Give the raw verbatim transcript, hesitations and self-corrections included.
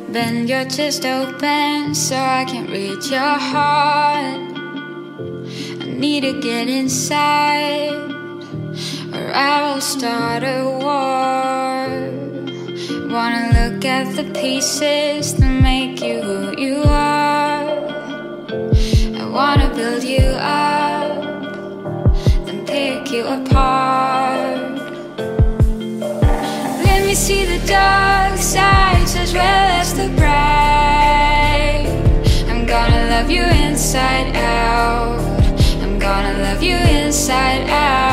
Bend your chest open so I can reach your heart. I need to get inside, or I will start a war. Wanna look at the pieces that make you who you are. I wanna build you up, then pick you apart. Let me see the dark sides as well as the bright. I'm gonna love you inside out. I'm gonna love you inside out.